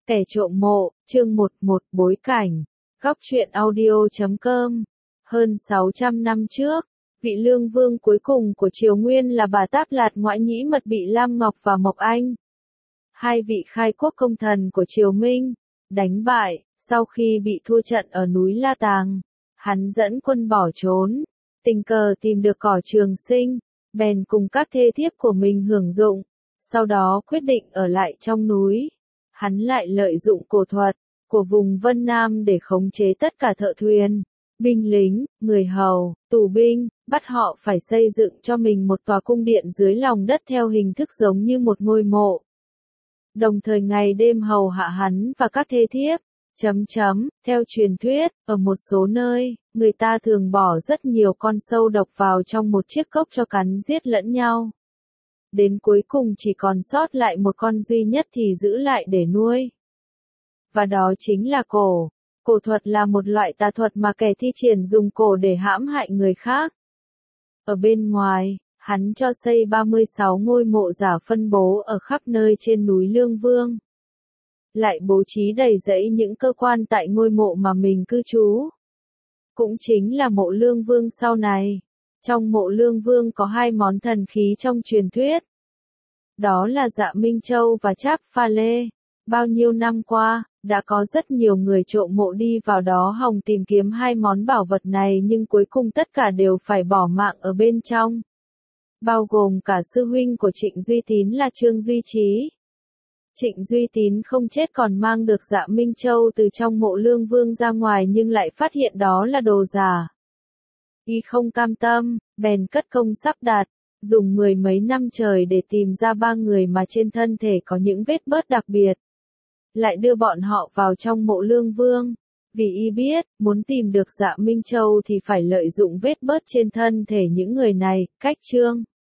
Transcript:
Kẻ trộm mộ, chương 11, bối cảnh. Góc truyện audio.com. Hơn 600 năm trước, vị lương vương cuối cùng của Triều Nguyên là bà Táp Lạt Ngoại Nhĩ Mật bị Lam Ngọc và Mộc Anh, hai vị khai quốc công thần của Triều Minh, đánh bại. Sau khi bị thua trận ở núi La Tàng, hắn dẫn quân bỏ trốn, tình cờ tìm được cỏ trường sinh, bèn cùng các thê thiếp của mình hưởng dụng, sau đó quyết định ở lại trong núi. Hắn lại lợi dụng cổ thuật của vùng Vân Nam để khống chế tất cả thợ thuyền, binh lính, người hầu, tù binh, bắt họ phải xây dựng cho mình một tòa cung điện dưới lòng đất theo hình thức giống như một ngôi mộ. Đồng thời ngày đêm hầu hạ hắn và các thê thiếp. Theo truyền thuyết, ở một số nơi, người ta thường bỏ rất nhiều con sâu độc vào trong một chiếc cốc cho cắn giết lẫn nhau. Đến cuối cùng chỉ còn sót lại một con duy nhất thì giữ lại để nuôi. Và đó chính là cổ. Cổ thuật là một loại tà thuật mà kẻ thi triển dùng cổ để hãm hại người khác. Ở bên ngoài, hắn cho xây 36 ngôi mộ giả phân bố ở khắp nơi trên núi Lương Vương. Lại bố trí đầy rẫy những cơ quan tại ngôi mộ mà mình cư trú. Cũng chính là mộ Lương Vương sau này. Trong mộ Lương Vương có hai món thần khí trong truyền thuyết. Đó là Dạ Minh Châu và Tráp Pha Lê. Bao nhiêu năm qua, đã có rất nhiều người trộm mộ đi vào đó hòng tìm kiếm hai món bảo vật này nhưng cuối cùng tất cả đều phải bỏ mạng ở bên trong. Bao gồm cả sư huynh của Trịnh Duy Tín là Trương Duy Trí. Trịnh Duy Tín không chết còn mang được Dạ Minh Châu từ trong mộ Lương Vương ra ngoài nhưng lại phát hiện đó là đồ giả. Y không cam tâm, bèn cất công sắp đặt, dùng 10 mấy năm trời để tìm ra 3 người mà trên thân thể có những vết bớt đặc biệt. Lại đưa bọn họ vào trong mộ Lương Vương. Vì Y biết, muốn tìm được Dạ Minh Châu thì phải lợi dụng vết bớt trên thân thể những người này. Cách chương